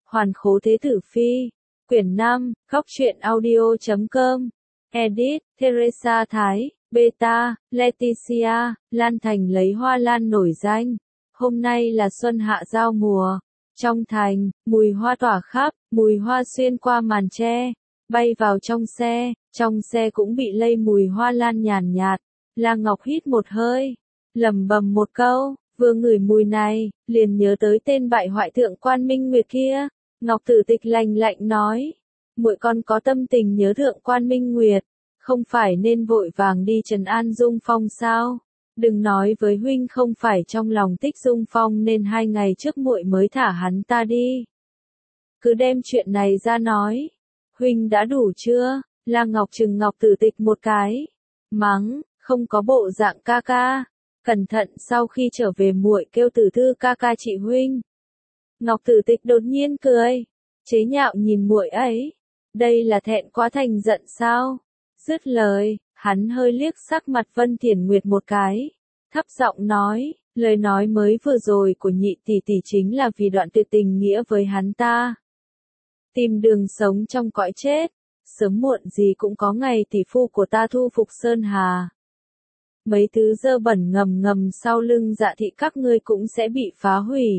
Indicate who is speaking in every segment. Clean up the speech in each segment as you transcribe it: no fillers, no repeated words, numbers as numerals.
Speaker 1: Hoàn Khố Thế Tử Phi. Quyển 5, Góc truyện audio.com. Edit, Teresa Thái, Beta, Leticia, Lan Thành lấy hoa lan nổi danh. Hôm nay là xuân hạ giao mùa. Trong thành, mùi hoa tỏa khắp, mùi hoa xuyên qua màn tre, bay vào trong xe cũng bị lây mùi hoa lan nhàn nhạt. La Ngọc hít một hơi, lẩm bẩm một câu, vừa ngửi mùi này, liền nhớ tới tên bại hoại thượng quan Minh Nguyệt kia. Ngọc Tử Tịch lạnh lạnh nói, muội con có tâm tình nhớ thượng quan Minh Nguyệt, không phải nên vội vàng đi trấn an Dung Phong sao? Đừng nói với huynh không phải trong lòng thích Dung Phong nên 2 ngày trước muội mới thả hắn ta đi. Cứ đem chuyện này ra nói, huynh đã đủ chưa? La Ngọc trừng Ngọc Tử Tịch một cái, mắng, không có bộ dạng ca ca, cẩn thận sau khi trở về muội kêu Tử Thư ca ca trị huynh. Ngọc Tử Tịch đột nhiên cười, chế nhạo nhìn muội ấy, đây là thẹn quá thành giận sao? Dứt lời, hắn hơi liếc sắc mặt Vân Thiển Nguyệt một cái, thấp giọng nói, lời nói mới vừa rồi của nhị tỷ tỷ chính là vì đoạn tuyệt tình nghĩa với hắn ta. Tìm đường sống trong cõi chết, sớm muộn gì cũng có ngày tỷ phu của ta thu phục Sơn Hà. Mấy thứ dơ bẩn ngầm ngầm sau lưng Dạ thị các ngươi cũng sẽ bị phá hủy.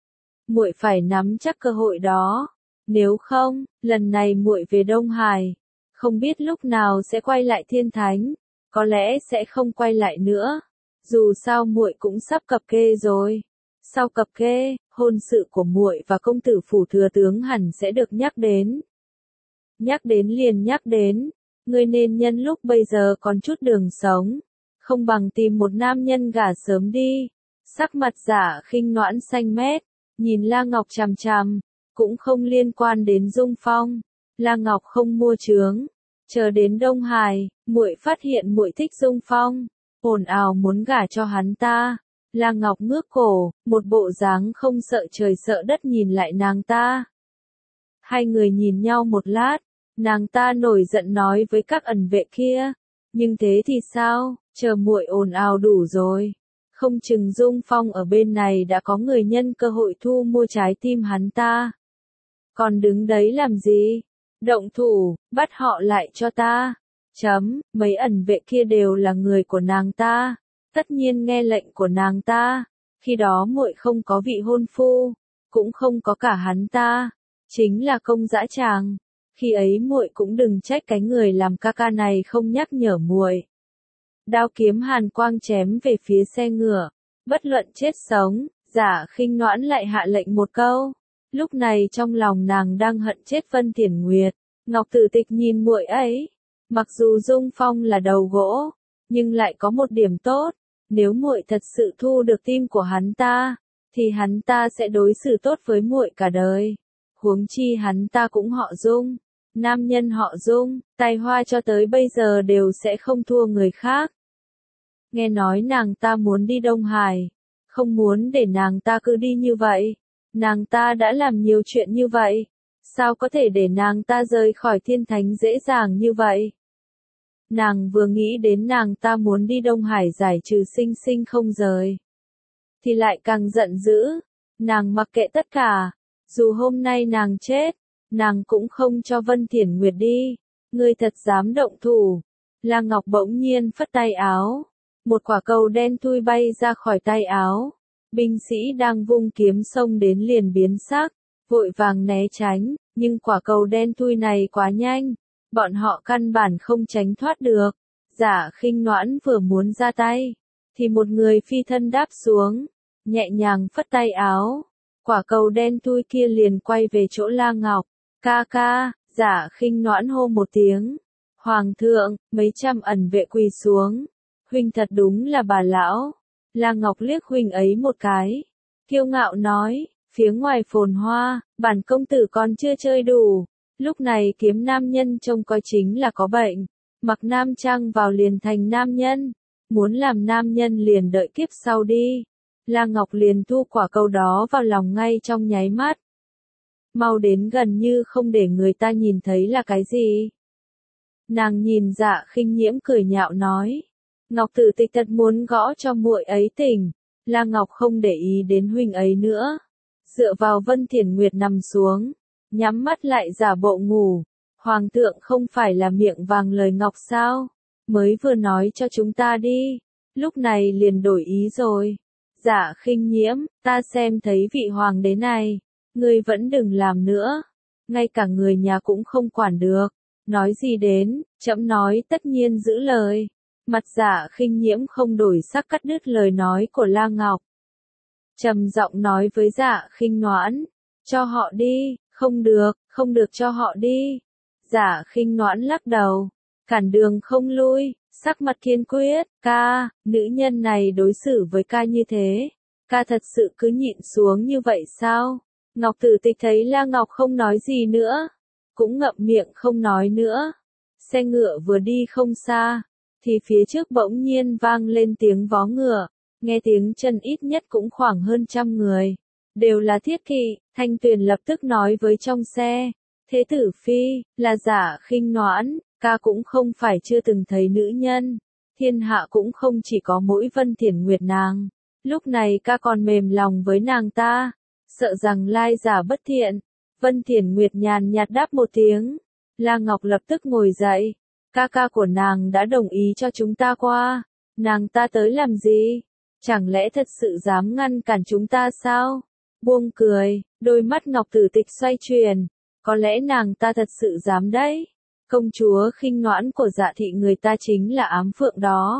Speaker 1: Muội phải nắm chắc cơ hội đó, nếu không, lần này muội về Đông Hải, không biết lúc nào sẽ quay lại Thiên Thánh, có lẽ sẽ không quay lại nữa. Dù sao muội cũng sắp cập kê rồi. Sau cập kê, hôn sự của muội và công tử phủ thừa tướng hẳn sẽ được nhắc đến. Nhắc đến liền nhắc đến, ngươi nên nhân lúc bây giờ còn chút đường sống, không bằng tìm một nam nhân gả sớm đi. Sắc mặt Dạ Khinh Noãn xanh mét, nhìn La Ngọc chằm chằm, cũng không liên quan đến Dung Phong. La Ngọc không mua chướng, chờ đến Đông Hải, muội phát hiện muội thích Dung Phong, ồn ào muốn gả cho hắn ta. La Ngọc ngước cổ, một bộ dáng không sợ trời sợ đất nhìn lại nàng ta. Hai người nhìn nhau một lát, nàng ta nổi giận nói với các ẩn vệ kia, nhưng thế thì sao, chờ muội ồn ào đủ rồi, không chừng Dung Phong ở bên này đã có người nhân cơ hội thu mua trái tim hắn ta. Còn đứng đấy làm gì? Động thủ, bắt họ lại cho ta. Mấy ẩn vệ kia đều là người của nàng ta, tất nhiên nghe lệnh của nàng ta. Khi đó muội không có vị hôn phu, cũng không có cả hắn ta, chính là công dã tràng. Khi ấy muội cũng đừng trách cái người làm ca ca này không nhắc nhở muội. Đao kiếm hàn quang chém về phía xe ngựa, bất luận chết sống, Dạ Khinh Noãn lại hạ lệnh một câu. Lúc này trong lòng nàng đang hận chết Vân Thiển Nguyệt. Ngọc Tử Tịch nhìn muội ấy, mặc dù Dung Phong là đầu gỗ, nhưng lại có một điểm tốt, nếu muội thật sự thu được tim của hắn ta, thì hắn ta sẽ đối xử tốt với muội cả đời. Huống chi hắn ta cũng họ Dung, nam nhân họ Dung, tài hoa cho tới bây giờ đều sẽ không thua người khác. Nghe nói nàng ta muốn đi Đông Hải, không muốn để nàng ta cứ đi như vậy. Nàng ta đã làm nhiều chuyện như vậy, sao có thể để nàng ta rời khỏi Thiên Thánh dễ dàng như vậy? Nàng vừa nghĩ đến nàng ta muốn đi Đông Hải giải trừ Sinh Sinh không rời, thì lại càng giận dữ. Nàng mặc kệ tất cả, dù hôm nay nàng chết, nàng cũng không cho Vân Thiển Nguyệt đi. Ngươi thật dám động thủ? La Ngọc bỗng nhiên phất tay áo, một quả cầu đen thui bay ra khỏi tay áo. Binh sĩ đang vung kiếm xông đến liền biến sắc, vội vàng né tránh, nhưng quả cầu đen thui này quá nhanh, bọn họ căn bản không tránh thoát được. Dạ Khinh Noãn vừa muốn ra tay, thì một người phi thân đáp xuống, nhẹ nhàng phất tay áo, quả cầu đen thui kia liền quay về chỗ La Ngọc. Ca ca, Dạ Khinh Noãn hô một tiếng. Hoàng thượng, mấy trăm ẩn vệ quỳ xuống. Huynh thật đúng là bà lão. La Ngọc liếc huynh ấy một cái, kiêu ngạo nói, phía ngoài phồn hoa, bản công tử còn chưa chơi đủ. Lúc này kiếm nam nhân trông coi chính là có bệnh, mặc nam trang vào liền thành nam nhân, muốn làm nam nhân liền đợi kiếp sau đi. La Ngọc liền thu quả cầu đó vào lòng ngay trong nháy mắt. Mau đến gần như không để người ta nhìn thấy là cái gì. Nàng nhìn Dạ Khinh Nhiễm cười nhạo nói. Ngọc Tử Tịch thật muốn gõ cho muội ấy tỉnh. La Ngọc không để ý đến huynh ấy nữa. dựa vào Vân Thiển Nguyệt nằm xuống, nhắm mắt lại giả bộ ngủ. Hoàng thượng không phải là miệng vàng lời ngọc sao? Mới vừa nói cho chúng ta đi, lúc này liền đổi ý rồi. Dạ Khinh Nhiễm, ta xem thấy vị hoàng đế này, ngươi vẫn đừng làm nữa, ngay cả người nhà cũng không quản được. Nói gì đến, trẫm nói tất nhiên giữ lời. Mặt Dạ Khinh Nhiễm không đổi sắc cắt đứt lời nói của La Ngọc. Trầm giọng nói với Dạ Khinh Noãn, cho họ đi, không được cho họ đi. Dạ Khinh Noãn lắc đầu, cản đường không lui, sắc mặt kiên quyết, ca, nữ nhân này đối xử với ca như thế, ca thật sự cứ nhịn xuống như vậy sao? Ngọc Tử Tịch thấy La Ngọc không nói gì nữa, cũng ngậm miệng không nói nữa. Xe ngựa vừa đi không xa, thì phía trước bỗng nhiên vang lên tiếng vó ngựa, nghe tiếng chân ít nhất cũng khoảng hơn 100 người, đều là thiết kỵ. Thanh Tuyền lập tức nói với trong xe, Thế tử phi, là Dạ Khinh Noãn, ca cũng không phải chưa từng thấy nữ nhân, thiên hạ cũng không chỉ có mỗi Vân Thiển Nguyệt nàng, lúc này ca còn mềm lòng với nàng ta, sợ rằng lai giả bất thiện. Vân Thiển Nguyệt nhàn nhạt đáp một tiếng, La Ngọc lập tức ngồi dậy, ca ca của nàng đã đồng ý cho chúng ta qua, nàng ta tới làm gì? Chẳng lẽ thật sự dám ngăn cản chúng ta sao? Buông cười, đôi mắt Ngọc Tử Tịch xoay chuyển, có lẽ nàng ta thật sự dám đấy. Công chúa Khinh Noãn của Dạ thị người ta chính là ám phượng đó.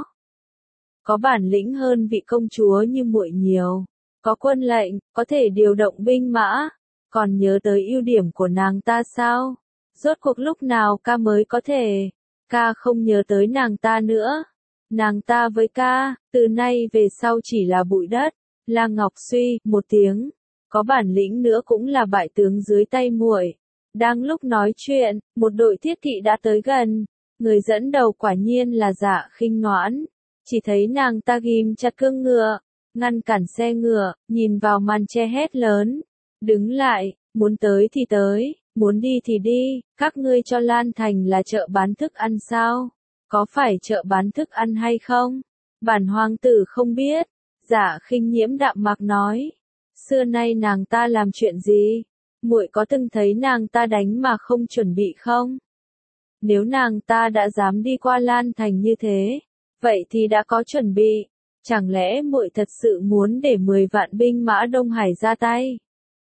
Speaker 1: Có bản lĩnh hơn vị công chúa như muội nhiều, có quân lệnh, có thể điều động binh mã, còn nhớ tới ưu điểm của nàng ta sao? Rốt cuộc lúc nào ca mới có thể? Ca không nhớ tới nàng ta nữa. Nàng ta với ca, từ nay về sau chỉ là bụi đất. La Ngọc suy một tiếng, có bản lĩnh nữa cũng là bại tướng dưới tay muội. Đang lúc nói chuyện, một đội thiết kỵ đã tới gần, người dẫn đầu quả nhiên là Dạ Khinh Noãn, chỉ thấy nàng ta ghim chặt cương ngựa, ngăn cản xe ngựa, nhìn vào màn che hét lớn, đứng lại, muốn tới thì tới, muốn đi thì đi, các ngươi cho Lan Thành là chợ bán thức ăn sao? Có phải chợ bán thức ăn hay không? Bản hoàng tử không biết. Dạ Khinh Nhiễm đạm mạc nói, xưa nay nàng ta làm chuyện gì? Muội có từng thấy nàng ta đánh mà không chuẩn bị không? Nếu nàng ta đã dám đi qua Lan Thành như thế, vậy thì đã có chuẩn bị. Chẳng lẽ muội thật sự muốn để 10 vạn binh mã Đông Hải ra tay?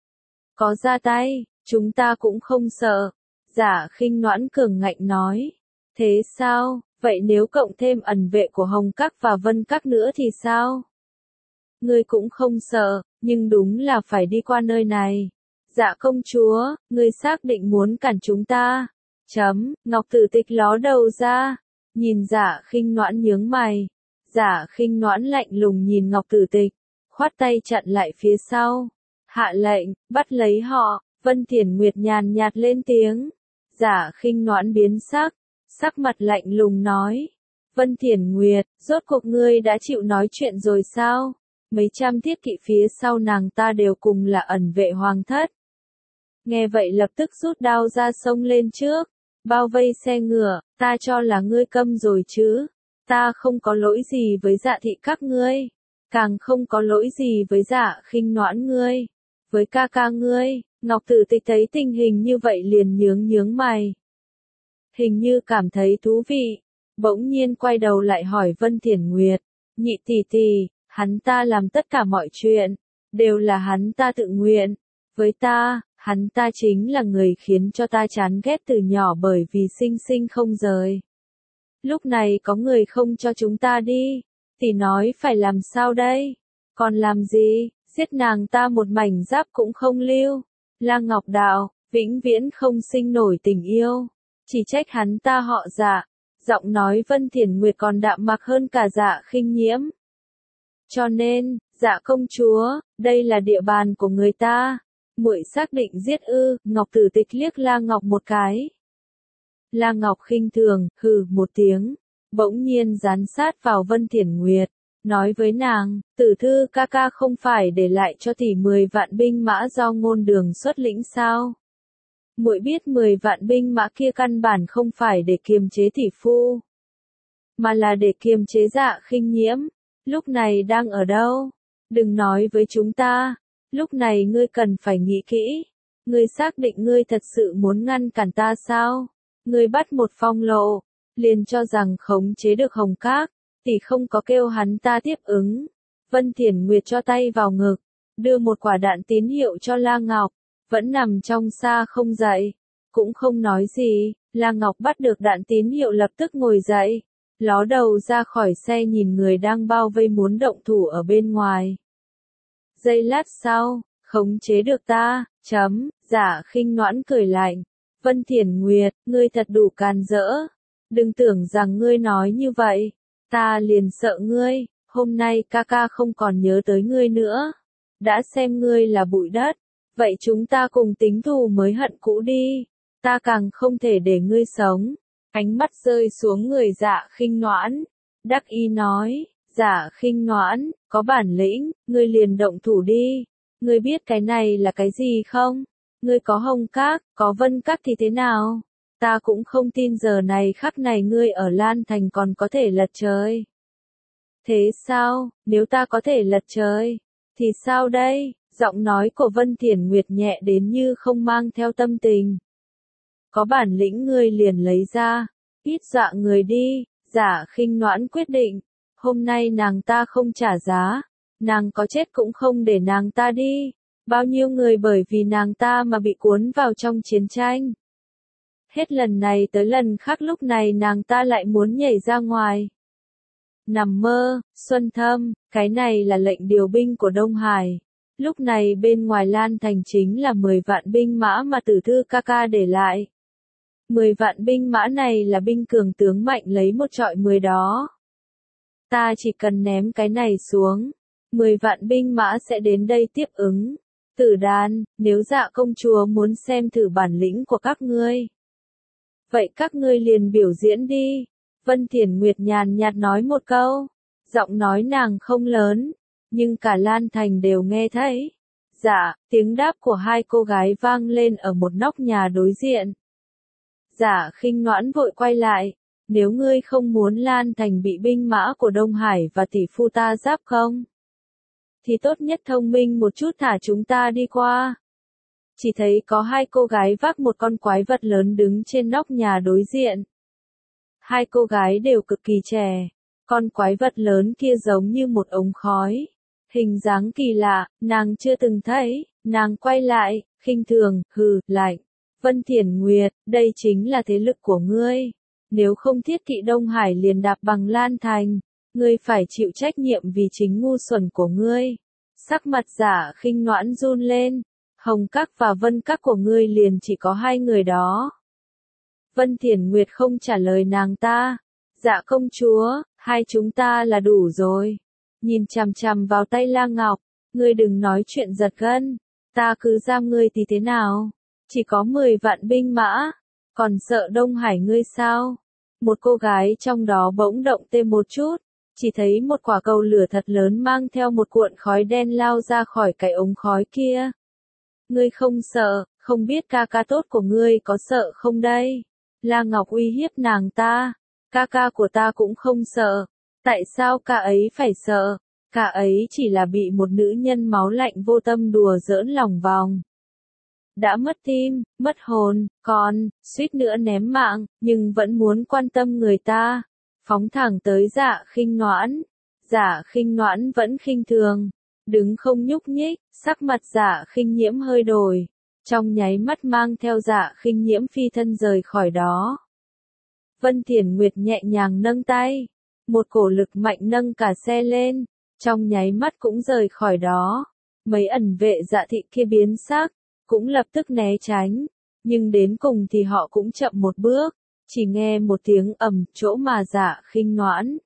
Speaker 1: Có ra tay, chúng ta cũng không sợ. Dạ Khinh Noãn cường ngạnh nói. Thế sao, vậy nếu cộng thêm ẩn vệ của Hồng Các và Vân Các nữa thì sao? Ngươi cũng không sợ, nhưng đúng là phải đi qua nơi này. Dạ công chúa, ngươi xác định muốn cản chúng ta. Ngọc Tử Tịch ló đầu ra, nhìn Dạ Khinh Noãn nhướng mày. Dạ Khinh Noãn lạnh lùng nhìn Ngọc Tử Tịch, khoát tay chặn lại phía sau. Hạ lệnh, bắt lấy họ. Vân Thiển Nguyệt nhàn nhạt lên tiếng. Dạ Khinh Noãn biến sắc, sắc mặt lạnh lùng nói. Vân Thiển Nguyệt, rốt cuộc ngươi đã chịu nói chuyện rồi sao? Mấy trăm thiết kỵ phía sau nàng ta đều cùng là ẩn vệ hoàng thất. Nghe vậy lập tức rút đao ra xông lên trước, bao vây xe ngựa, ta cho là ngươi câm rồi chứ. Ta không có lỗi gì với Dạ thị các ngươi, càng không có lỗi gì với Dạ Khinh Noãn ngươi, với ca ca ngươi. Ngọc Tử Tịch thấy tình hình như vậy liền nhướng mày. Hình như cảm thấy thú vị, bỗng nhiên quay đầu lại hỏi Vân Thiển Nguyệt, nhị tỷ tỷ, hắn ta làm tất cả mọi chuyện, đều là hắn ta tự nguyện. Với ta, hắn ta chính là người khiến cho ta chán ghét từ nhỏ bởi vì sinh sinh không rời. Lúc này có người không cho chúng ta đi, tỷ nói phải làm sao đây? Còn làm gì, giết nàng ta một mảnh giáp cũng không lưu. La Ngọc đạo, vĩnh viễn không sinh nổi tình yêu, chỉ trách hắn ta họ Dạ. Giọng nói Vân Thiển Nguyệt còn đạm mạc hơn cả Dạ Khinh Nhiễm. Cho nên, Dạ công chúa, đây là địa bàn của người ta. Muội xác định giết ư? Ngọc Tử Tịch liếc La Ngọc một cái. La Ngọc khinh thường, hừ một tiếng, bỗng nhiên dán sát vào Vân Thiển Nguyệt, nói với nàng, Tử thư ca ca không phải để lại cho tỷ 10 vạn binh mã do Ngôn Đường xuất lĩnh sao? Muội biết 10 vạn binh mã kia căn bản không phải để kiềm chế tỷ phu, mà là để kiềm chế Dạ Khinh Nhiễm. Lúc này đang ở đâu? Đừng nói với chúng ta. Lúc này ngươi cần phải nghĩ kỹ. Ngươi xác định ngươi thật sự muốn ngăn cản ta sao? Ngươi bắt một Phong Lộ, liền cho rằng khống chế được Hồng Các, tỷ không có kêu hắn ta tiếp ứng. Vân Thiển Nguyệt cho tay vào ngực, đưa một quả đạn tín hiệu cho La Ngọc, vẫn nằm trong xa không dậy, cũng không nói gì. La Ngọc bắt được đạn tín hiệu lập tức ngồi dậy, ló đầu ra khỏi xe nhìn người đang bao vây muốn động thủ ở bên ngoài. Giây lát sau, khống chế được ta, Giả Khinh Noãn cười lạnh. Vân Thiển Nguyệt, ngươi thật đủ can dỡ. Đừng tưởng rằng ngươi nói như vậy, ta liền sợ ngươi, hôm nay ca ca không còn nhớ tới ngươi nữa. Đã xem ngươi là bụi đất, vậy chúng ta cùng tính thù mới hận cũ đi. Ta càng không thể để ngươi sống. Ánh mắt rơi xuống người Dạ Khinh Noãn, đắc ý nói, Dạ Khinh Noãn, có bản lĩnh, ngươi liền động thủ đi. Ngươi biết cái này là cái gì không? Ngươi có Hồng Các, có Vân Các thì thế nào? Ta cũng không tin giờ này khắc này ngươi ở Lan Thành còn có thể lật trời. Thế sao, nếu ta có thể lật trời, thì sao đây? Giọng nói của Vân Thiển Nguyệt nhẹ đến như không mang theo tâm tình. Có bản lĩnh ngươi liền lấy ra, ít dọa người đi. Giả Khinh Noãn quyết định, hôm nay nàng ta không trả giá, nàng có chết cũng không để nàng ta đi. Bao nhiêu người bởi vì nàng ta mà bị cuốn vào trong chiến tranh. Hết lần này tới lần khác lúc này nàng ta lại muốn nhảy ra ngoài. Nằm mơ, Xuân Thâm, cái này là lệnh điều binh của Đông Hải. Lúc này bên ngoài Lan Thành chính là 10 vạn binh mã mà Tử Thư ca ca để lại. 10 vạn binh mã này là binh cường tướng mạnh lấy một trọi 10 đó. Ta chỉ cần ném cái này xuống, 10 vạn binh mã sẽ đến đây tiếp ứng. Tử Đàn, nếu Dạ công chúa muốn xem thử bản lĩnh của các ngươi, vậy các ngươi liền biểu diễn đi. Vân Thiển Nguyệt nhàn nhạt nói một câu, giọng nói nàng không lớn, nhưng cả Lan Thành đều nghe thấy. Dạ, tiếng đáp của hai cô gái vang lên ở một nóc nhà đối diện. Giả Khinh Noãn vội quay lại, nếu ngươi không muốn Lan Thành bị binh mã của Đông Hải và tỷ phu ta giáp không, thì tốt nhất thông minh một chút thả chúng ta đi qua. Chỉ thấy có hai cô gái vác một con quái vật lớn đứng trên nóc nhà đối diện. Hai cô gái đều cực kỳ trẻ, con quái vật lớn kia giống như một ống khói. Hình dáng kỳ lạ, nàng chưa từng thấy, nàng quay lại, khinh thường, hừ, lạnh. Vân Thiển Nguyệt, đây chính là thế lực của ngươi. Nếu không thiết kỵ Đông Hải liền đạp bằng Lan Thành, ngươi phải chịu trách nhiệm vì chính ngu xuẩn của ngươi. Sắc mặt Giả Khinh Noãn run lên, Hồng Các và Vân Các của ngươi liền chỉ có hai người đó. Vân Thiển Nguyệt không trả lời nàng ta. Dạ công chúa, hai chúng ta là đủ rồi. Nhìn chằm chằm vào tay La Ngọc, ngươi đừng nói chuyện giật gân, ta cứ giam ngươi thì thế nào? Chỉ có 10 vạn binh mã, còn sợ Đông Hải ngươi sao? Một cô gái trong đó bỗng động tê một chút, chỉ thấy một quả cầu lửa thật lớn mang theo một cuộn khói đen lao ra khỏi cái ống khói kia. Ngươi không sợ, không biết ca ca tốt của ngươi có sợ không đây? La Ngọc uy hiếp nàng ta, ca ca của ta cũng không sợ, tại sao ca ấy phải sợ? Ca ấy chỉ là bị một nữ nhân máu lạnh vô tâm đùa giỡn lòng vòng. Đã mất tim, mất hồn, còn, suýt nữa ném mạng, nhưng vẫn muốn quan tâm người ta. Phóng thẳng tới Dạ Khinh Noãn. Dạ Khinh Noãn vẫn khinh thường, đứng không nhúc nhích, sắc mặt Dạ Khinh Nhiễm hơi đổi. Trong nháy mắt mang theo Dạ Khinh Nhiễm phi thân rời khỏi đó. Vân Thiển Nguyệt nhẹ nhàng nâng tay, một cổ lực mạnh nâng cả xe lên, trong nháy mắt cũng rời khỏi đó. Mấy ẩn vệ Dạ thị kia biến sắc, cũng lập tức né tránh, nhưng đến cùng thì họ cũng chậm một bước, chỉ nghe một tiếng ầm chỗ mà Dạ Khinh Noãn,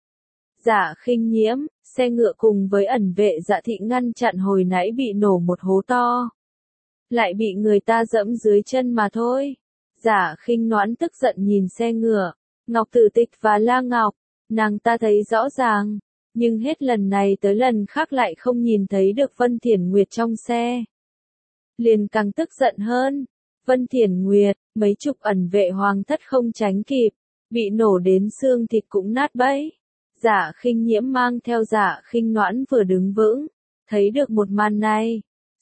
Speaker 1: Dạ Khinh Nhiễm, xe ngựa cùng với ẩn vệ Dạ thị ngăn chặn hồi nãy bị nổ một hố to. Lại bị người ta dẫm dưới chân mà thôi. Giả Khinh Noãn tức giận nhìn xe ngựa, Ngọc Tử Tịch và La Ngọc, nàng ta thấy rõ ràng, nhưng hết lần này tới lần khác lại không nhìn thấy được Vân Thiển Nguyệt trong xe. Liền càng tức giận hơn, Vân Thiển Nguyệt, mấy chục ẩn vệ hoàng thất không tránh kịp, bị nổ đến xương thịt cũng nát bấy. Giả Khinh Nhiễm mang theo Giả Khinh Noãn vừa đứng vững, thấy được một màn này,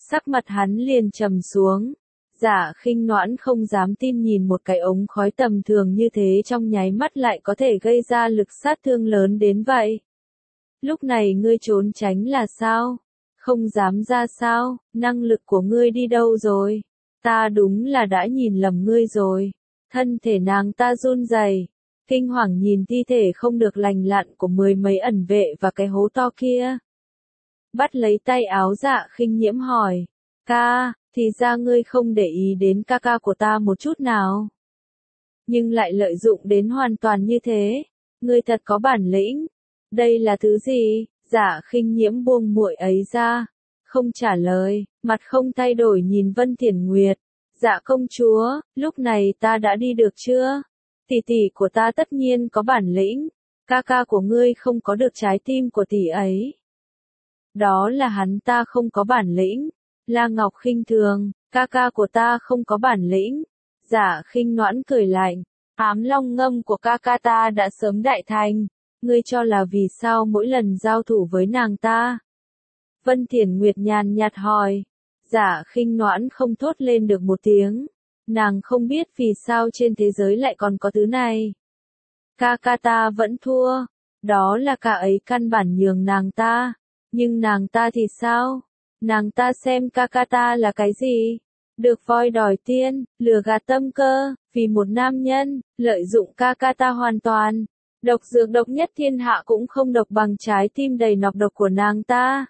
Speaker 1: Sắc mặt hắn liền trầm xuống. Dạ Khinh Noãn không dám tin nhìn một cái ống khói tầm thường như thế trong nháy mắt lại có thể gây ra lực sát thương lớn đến vậy. Lúc này ngươi trốn tránh là sao? Không dám ra sao? Năng lực của ngươi đi đâu rồi? Ta đúng là đã nhìn lầm ngươi rồi. Thân thể nàng ta run rẩy, kinh hoàng nhìn thi thể không được lành lặn của mười mấy ẩn vệ và cái hố to kia. Bắt lấy tay áo Dạ Khinh Nhiễm hỏi, ca, thì ra ngươi không để ý đến ca ca của ta một chút nào. Nhưng lại lợi dụng đến hoàn toàn như thế, ngươi thật có bản lĩnh. Đây là thứ gì? Dạ Khinh Nhiễm buông muội ấy ra, không trả lời, mặt không thay đổi nhìn Vân Thiển Nguyệt. Dạ công chúa, lúc này ta đã đi được chưa? Tỷ tỷ của ta tất nhiên có bản lĩnh, ca ca của ngươi không có được trái tim của tỷ ấy. Đó là hắn ta không có bản lĩnh. La Ngọc khinh thường, ca ca của ta không có bản lĩnh. Dạ Khinh Noãn cười lạnh, ám long ngâm của ca ca ta đã sớm đại thành, ngươi cho là vì sao mỗi lần giao thủ với nàng ta? Vân Thiển Nguyệt nhàn nhạt hỏi. Dạ Khinh Noãn không thốt lên được một tiếng. Nàng không biết vì sao trên thế giới lại còn có thứ này. Ca ca ta vẫn thua. Đó là cả ấy căn bản nhường nàng ta. Nhưng nàng ta thì sao? Nàng ta xem ca ca ta là cái gì? Được voi đòi tiên, lừa gạt tâm cơ, vì một nam nhân, lợi dụng ca ca ta hoàn toàn. Độc dược độc nhất thiên hạ cũng không độc bằng trái tim đầy nọc độc của nàng ta.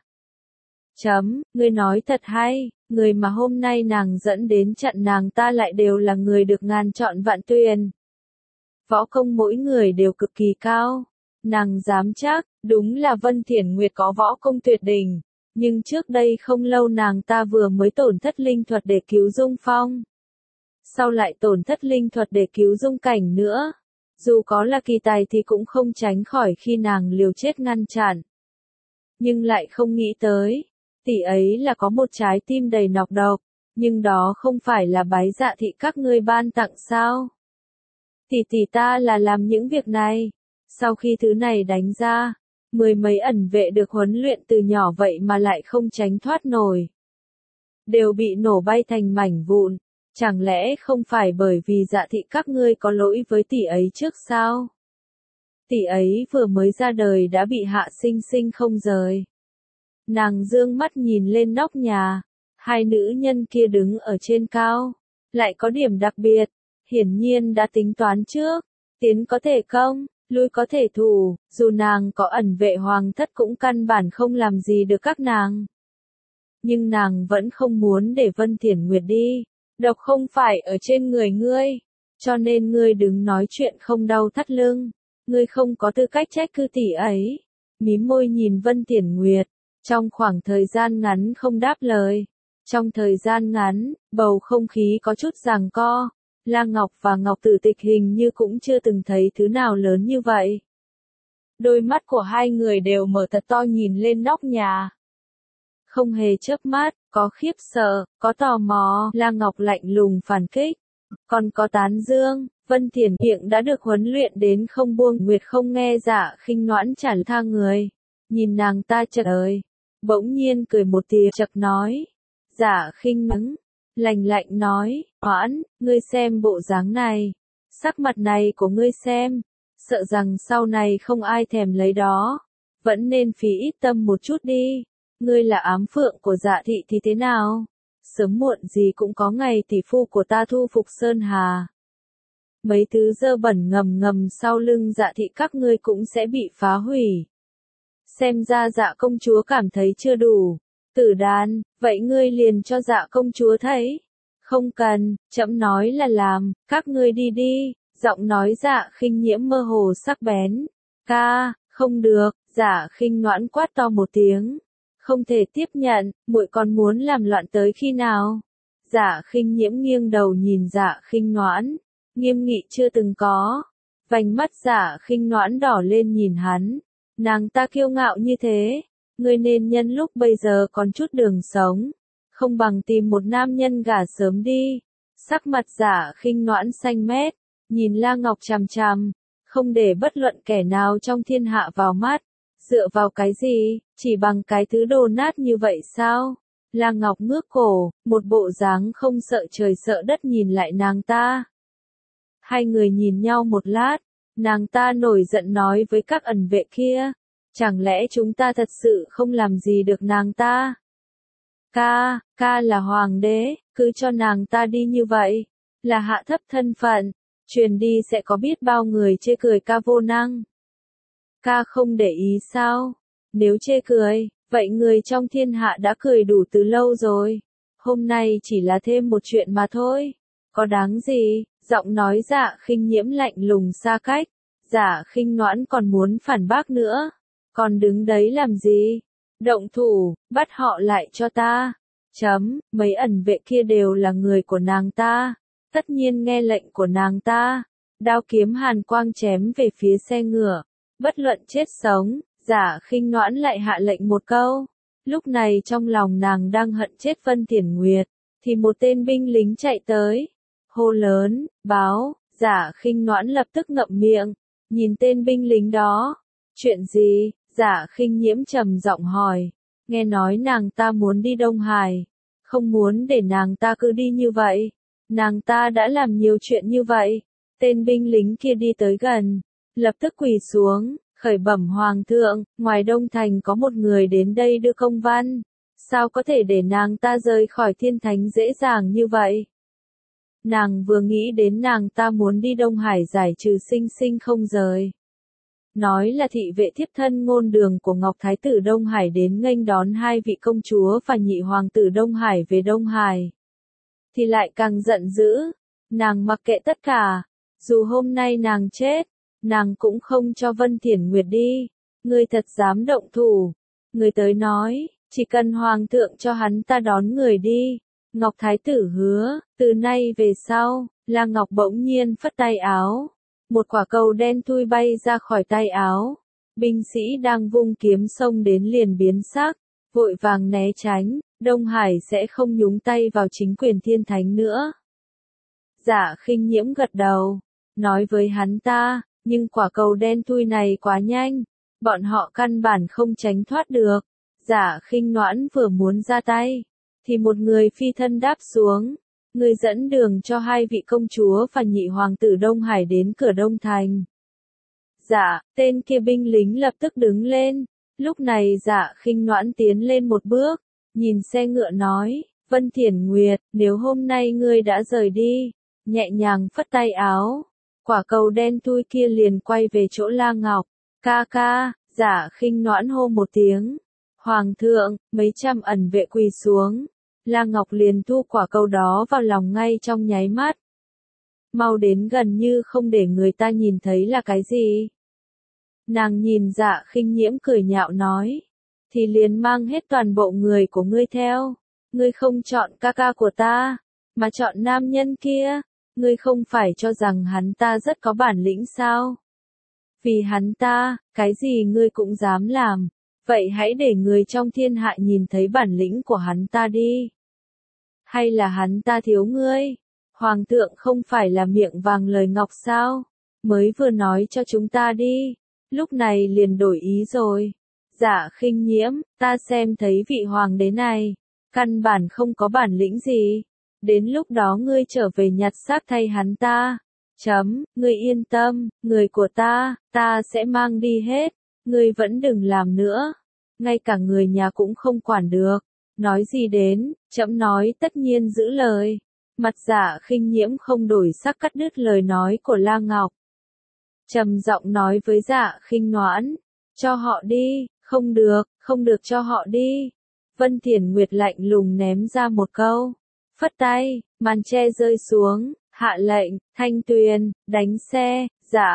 Speaker 1: Ngươi nói thật hay, người mà hôm nay nàng dẫn đến trận nàng ta lại đều là người được ngàn chọn vạn tuyển. Võ công mỗi người đều cực kỳ cao. Nàng dám chắc, đúng là Vân Thiển Nguyệt có võ công tuyệt đỉnh. Nhưng trước đây không lâu nàng ta vừa mới tổn thất linh thuật để cứu Dung Phong. Sau lại tổn thất linh thuật để cứu Dung Cảnh nữa. Dù có là kỳ tài thì cũng không tránh khỏi khi nàng liều chết ngăn chặn. Nhưng lại không nghĩ tới, tỷ ấy là có một trái tim đầy nọc độc, nhưng đó không phải là bái dạ thị các ngươi ban tặng sao? Tỷ ta là làm những việc này. Sau khi thứ này đánh ra, mười mấy ẩn vệ được huấn luyện từ nhỏ vậy mà lại không tránh thoát nổi. Đều bị nổ bay thành mảnh vụn. Chẳng lẽ không phải bởi vì dạ thị các ngươi có lỗi với tỷ ấy trước sao? Tỷ ấy vừa mới ra đời đã bị hạ sinh sinh không rời. Nàng dương mắt nhìn lên nóc nhà, hai nữ nhân kia đứng ở trên cao, lại có điểm đặc biệt, hiển nhiên đã tính toán trước, tiến có thể công, lui có thể thủ, dù nàng có ẩn vệ hoàng thất cũng căn bản không làm gì được các nàng. Nhưng nàng vẫn không muốn để Vân Thiển Nguyệt đi, độc không phải ở trên người ngươi, cho nên ngươi đừng nói chuyện không đau thắt lưng, ngươi không có tư cách trách cứ tỷ ấy. Mím môi nhìn Vân Thiển Nguyệt. Trong khoảng thời gian ngắn không đáp lời. Trong thời gian ngắn, bầu không khí có chút giằng co. La Ngọc và Ngọc Tử Tịch hình như cũng chưa từng thấy thứ nào lớn như vậy. Đôi mắt của hai người đều mở thật to nhìn lên nóc nhà. Không hề chớp mắt, có khiếp sợ, có tò mò. La Ngọc lạnh lùng phản kích. Còn có tán dương. Vân Thiển miệng đã được huấn luyện đến không buông nguyệt không nghe Dạ Khinh Noãn trả tha người. Nhìn nàng ta chật ơi. Bỗng nhiên cười một tiếng chật nói. Dạ Khinh nứng, lạnh lạnh nói, Noãn, ngươi xem bộ dáng này, sắc mặt này của ngươi xem, sợ rằng sau này không ai thèm lấy đó, vẫn nên phí ít tâm một chút đi, ngươi là ám phượng của Dạ thị thì thế nào? Sớm muộn gì cũng có ngày tỷ phu của ta thu phục Sơn Hà. Mấy thứ dơ bẩn ngầm ngầm sau lưng Dạ thị các ngươi cũng sẽ bị phá hủy. Xem ra Dạ công chúa cảm thấy chưa đủ. Tử Đàn, vậy ngươi liền cho Dạ công chúa thấy. Không cần, trẫm nói là làm, các ngươi đi đi. Giọng nói Dạ Khinh Nhiễm mơ hồ sắc bén. Ca, không được. Dạ Khinh Noãn quát to một tiếng. Không thể tiếp nhận, muội còn muốn làm loạn tới khi nào? Dạ Khinh Nhiễm nghiêng đầu nhìn Dạ Khinh Noãn, nghiêm nghị chưa từng có. Vành mắt Dạ Khinh Noãn đỏ lên nhìn hắn. Nàng ta kiêu ngạo như thế, ngươi nên nhân lúc bây giờ còn chút đường sống, không bằng tìm một nam nhân gả sớm đi. Sắc mặt Dạ Khinh Noãn xanh mét, nhìn La Ngọc chằm chằm, không để bất luận kẻ nào trong thiên hạ vào mắt. Dựa vào cái gì, chỉ bằng cái thứ đồ nát như vậy sao? La Ngọc ngước cổ, một bộ dáng không sợ trời sợ đất nhìn lại nàng ta. Hai người nhìn nhau một lát, nàng ta nổi giận nói với các ẩn vệ kia, chẳng lẽ chúng ta thật sự không làm gì được nàng ta? Ca là hoàng đế, cứ cho nàng ta đi như vậy, là hạ thấp thân phận, truyền đi sẽ có biết bao người chê cười ca vô năng. Ca không để ý sao? Nếu chê cười, vậy người trong thiên hạ đã cười đủ từ lâu rồi. Hôm nay chỉ là thêm một chuyện mà thôi. Có đáng gì? Giọng nói Dạ Khinh Nhiễm lạnh lùng xa cách. Dạ Khinh Noãn còn muốn phản bác nữa. Còn đứng đấy làm gì? Động thủ, bắt họ lại cho ta. Mấy ẩn vệ kia đều là người của nàng ta. Tất nhiên nghe lệnh của nàng ta. Đao kiếm hàn quang chém về phía xe ngựa. Bất luận chết sống, Dạ Khinh Noãn lại hạ lệnh một câu. Lúc này trong lòng nàng đang hận chết Vân Thiển Nguyệt, thì một tên binh lính chạy tới. Hô lớn, báo, Dạ Khinh Noãn lập tức ngậm miệng, nhìn tên binh lính đó. Chuyện gì? Dạ Khinh Nhiễm trầm giọng hỏi. Nghe nói nàng ta muốn đi Đông Hải, không muốn để nàng ta cứ đi như vậy. Nàng ta đã làm nhiều chuyện như vậy. Tên binh lính kia đi tới gần, lập tức quỳ xuống, khởi bẩm hoàng thượng, ngoài Đông Thành có một người đến đây đưa công văn. Sao có thể để nàng ta rời khỏi thiên thánh dễ dàng như vậy? Nàng vừa nghĩ đến nàng ta muốn đi Đông Hải giải trừ sinh sinh không rời. Nói là thị vệ thiếp thân ngôn đường của Ngọc Thái tử Đông Hải đến nghênh đón hai vị công chúa và nhị hoàng tử Đông Hải về Đông Hải. Thì lại càng giận dữ, nàng mặc kệ tất cả, dù hôm nay nàng chết, nàng cũng không cho Vân Thiển Nguyệt đi. Ngươi thật dám động thủ. Người tới nói, chỉ cần hoàng thượng cho hắn ta đón người đi. Ngọc Thái tử hứa, từ nay về sau, La Ngọc bỗng nhiên phất tay áo. Một quả cầu đen thui bay ra khỏi tay áo. Binh sĩ đang vung kiếm xông đến liền biến sắc, vội vàng né tránh, Đông Hải sẽ không nhúng tay vào chính quyền thiên thánh nữa. Dạ Khinh Nhiễm gật đầu, nói với hắn ta, nhưng quả cầu đen thui này quá nhanh, bọn họ căn bản không tránh thoát được. Dạ Khinh Noãn vừa muốn ra tay, thì một người phi thân đáp xuống. Người dẫn đường cho hai vị công chúa và nhị hoàng tử Đông Hải đến cửa Đông Thành. Dạ, tên kia binh lính lập tức đứng lên. Lúc này Dạ Khinh Noãn tiến lên một bước, nhìn xe ngựa nói, Vân Thiển Nguyệt, nếu hôm nay ngươi đã rời đi, nhẹ nhàng phất tay áo, quả cầu đen thui kia liền quay về chỗ La Ngọc. Ca, Dạ Khinh Noãn hô một tiếng. Hoàng thượng, mấy trăm ẩn vệ quỳ xuống. La Ngọc liền thu quả cầu đó vào lòng ngay trong nháy mắt. Mau đến gần như không để người ta nhìn thấy là cái gì. Nàng nhìn Dạ Khinh Nhiễm cười nhạo nói. Thì liền mang hết toàn bộ người của ngươi theo. Ngươi không chọn ca của ta, mà chọn nam nhân kia. Ngươi không phải cho rằng hắn ta rất có bản lĩnh sao? Vì hắn ta, cái gì ngươi cũng dám làm. Vậy hãy để người trong thiên hạ nhìn thấy bản lĩnh của hắn ta đi. Hay là hắn ta thiếu ngươi? Hoàng thượng không phải là miệng vàng lời ngọc sao? Mới vừa nói cho chúng ta đi. Lúc này liền đổi ý rồi. Dạ Khinh Nhiễm, ta xem thấy vị hoàng đế này, căn bản không có bản lĩnh gì. Đến lúc đó ngươi trở về nhặt xác thay hắn ta. Ngươi yên tâm, người của ta sẽ mang đi hết. Ngươi vẫn đừng làm nữa. Ngay cả người nhà cũng không quản được. Nói gì đến, trẫm nói tất nhiên giữ lời. Mặt Dạ Khinh Nhiễm không đổi sắc cắt đứt lời nói của La Ngọc. Trầm giọng nói với Dạ Khinh Noãn, cho họ đi, không được cho họ đi. Vân Thiển Nguyệt lạnh lùng ném ra một câu. Phất tay, màn che rơi xuống, hạ lệnh, Thanh Tuyền, đánh xe.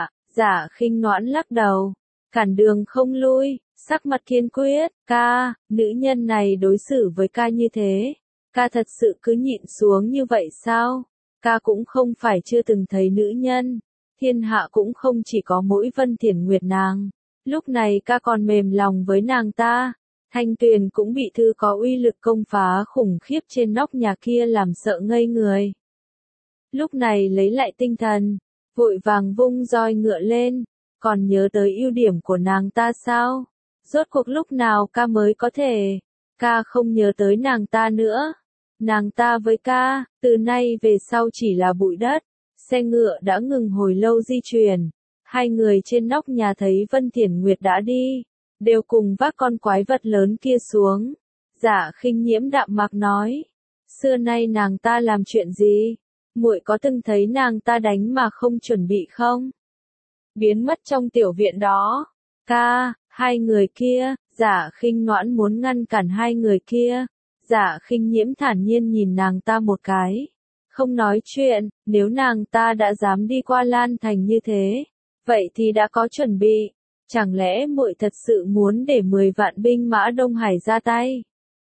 Speaker 1: Dạ Khinh Noãn lắc đầu, cản đường không lui, sắc mặt kiên quyết. Ca, nữ nhân này đối xử với ca như thế, ca thật sự cứ nhịn xuống như vậy sao? Ca cũng không phải chưa từng thấy nữ nhân, thiên hạ cũng không chỉ có mỗi Vân Thiển Nguyệt nàng. Lúc này ca còn mềm lòng với nàng ta. Thanh Tuyền cũng bị thư có uy lực công phá khủng khiếp trên nóc nhà kia làm sợ ngây người. Lúc này lấy lại tinh thần, vội vàng vung roi ngựa lên, còn nhớ tới ưu điểm của nàng ta sao? Rốt cuộc lúc nào ca mới có thể ca không nhớ tới nàng ta nữa. Nàng ta với ca, từ nay về sau chỉ là bụi đất. Xe ngựa đã ngừng hồi lâu di chuyển. Hai người trên nóc nhà thấy Vân Thiển Nguyệt đã đi, đều cùng vác con quái vật lớn kia xuống. Dạ Khinh Nhiễm đạm mạc nói, xưa nay nàng ta làm chuyện gì? Muội có từng thấy nàng ta đánh mà không chuẩn bị không? Biến mất trong tiểu viện đó. Ca, hai người kia, Dạ Khinh Noãn muốn ngăn cản hai người kia. Dạ Khinh Nhiễm thản nhiên nhìn nàng ta một cái, không nói chuyện. Nếu nàng ta đã dám đi qua Lan Thành như thế, vậy thì đã có chuẩn bị. Chẳng lẽ muội thật sự muốn để 10 vạn binh mã Đông Hải ra tay?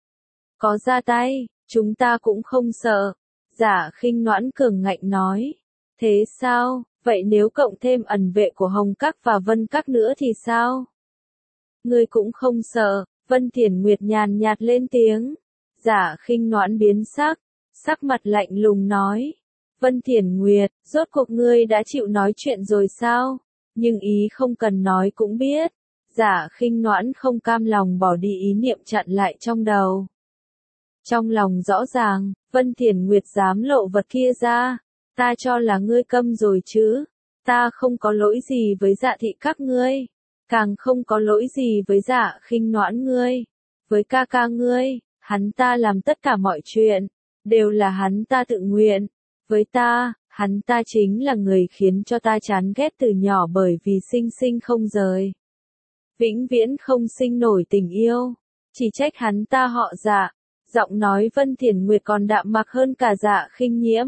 Speaker 1: Có ra tay, chúng ta cũng không sợ. Dạ Khinh Noãn cường ngạnh nói. Thế sao, vậy nếu cộng thêm ẩn vệ của Hồng Các và Vân Các nữa thì sao? Ngươi cũng không sợ, Vân Thiển Nguyệt nhàn nhạt lên tiếng. Dạ Khinh Noãn biến sắc, sắc mặt lạnh lùng nói. Vân Thiển Nguyệt, rốt cuộc ngươi đã chịu nói chuyện rồi sao? Nhưng ý không cần nói cũng biết. Dạ Khinh Noãn không cam lòng bỏ đi ý niệm chặn lại trong đầu. Trong lòng rõ ràng, Vân Thiển Nguyệt dám lộ vật kia ra. Ta cho là ngươi câm rồi chứ. Ta không có lỗi gì với Dạ thị các ngươi. Càng không có lỗi gì với Dạ Khinh Noãn ngươi. Với ca ca ngươi, hắn ta làm tất cả mọi chuyện, đều là hắn ta tự nguyện. Với ta, hắn ta chính là người khiến cho ta chán ghét từ nhỏ bởi vì sinh sinh không rời. Vĩnh viễn không sinh nổi tình yêu. Chỉ trách hắn ta họ Dạ. Giọng nói Vân Thiển Nguyệt còn đạm mạc hơn cả Dạ Khinh Nhiễm.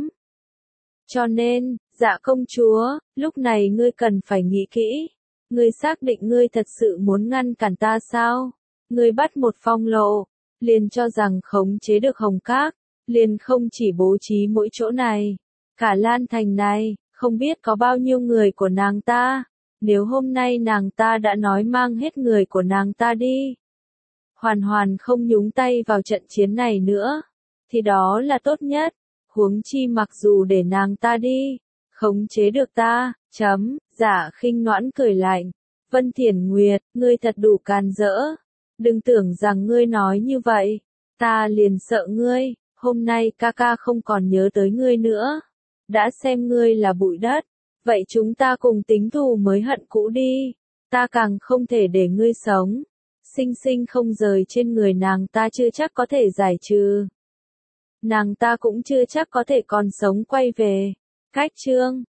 Speaker 1: Cho nên, Dạ công chúa, lúc này ngươi cần phải nghĩ kỹ. Ngươi xác định ngươi thật sự muốn ngăn cản ta sao? Ngươi bắt một phong lộ, liền cho rằng khống chế được Hồng Các, liền không chỉ bố trí mỗi chỗ này, cả Lan Thành này, không biết có bao nhiêu người của nàng ta. Nếu hôm nay nàng ta đã nói mang hết người của nàng ta đi, hoàn hoàn không nhúng tay vào trận chiến này nữa, thì đó là tốt nhất. Huống chi mặc dù để nàng ta đi, khống chế được ta, Dạ Khinh Noãn cười lạnh. Vân Thiển Nguyệt, ngươi thật đủ can dỡ. Đừng tưởng rằng ngươi nói như vậy, ta liền sợ ngươi. Hôm nay ca ca không còn nhớ tới ngươi nữa. Đã xem ngươi là bụi đất, vậy chúng ta cùng tính thù mới hận cũ đi. Ta càng không thể để ngươi sống. Sinh sinh không rời trên người nàng ta chưa chắc có thể giải trừ. Nàng ta cũng chưa chắc có thể còn sống quay về. Cách chương